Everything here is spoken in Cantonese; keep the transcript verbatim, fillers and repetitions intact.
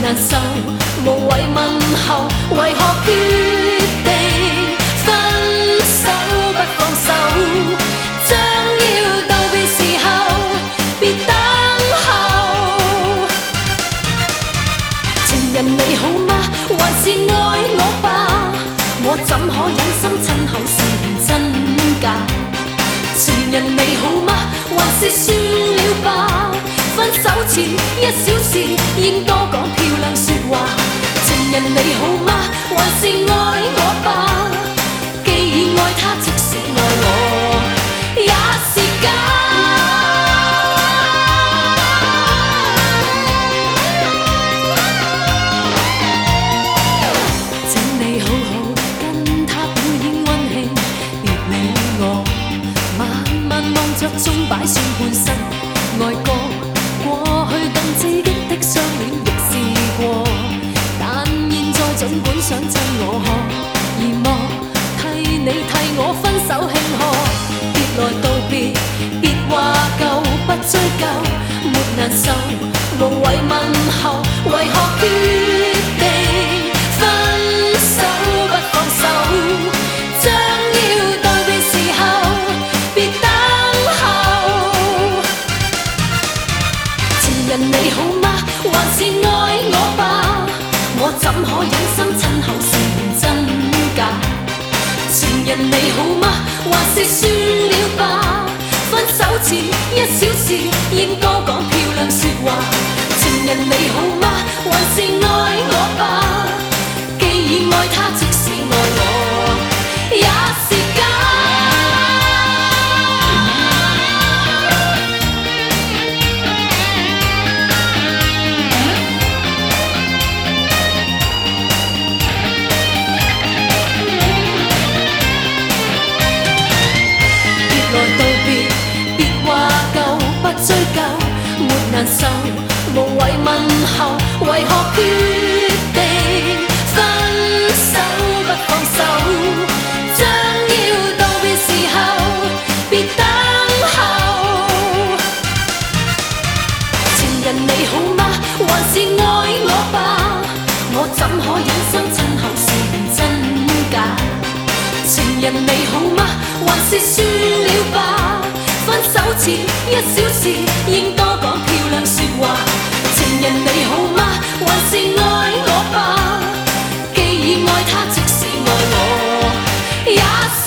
難受，無謂問候，為何決定分手不放手？將要道別時候，別等候。情人你好嗎？還是愛我吧？我怎可忍心親口試驗真假？情人你好嗎？還是算了吧？分手前一小時，應多講漂亮說話。情人你好嗎？還是愛我吧？既已愛他，即使愛我也是假。請你好好跟他表演溫馨，別理我，慢慢望着鐘擺算半生愛歌。過去更刺激的相戀亦試過，但現在儘管想親我可而莫替你替我分手慶賀。別來道別，別話舊，不追究，沒難受，無謂問候，為何決定分手不放手？將要道別時候，別等候。情人你好嗎？還是愛我吧？我怎可忍心親口試驗真假？情人你好嗎？還是算了吧？分手前一小時，應多講漂亮說話。情人你好嗎？還是愛我吧？既已愛他，即使愛我也是假。追究沒難受，無謂問候，為何決定分手不放手？將要道別時候，別等候。情人你好嗎？還是愛我吧？我怎可忍心親口試驗真假？情人你好嗎？還是算了吧？分手前一小時，應多講漂亮說話。情人你好嗎？還是愛我吧？既已愛他，即使愛我也是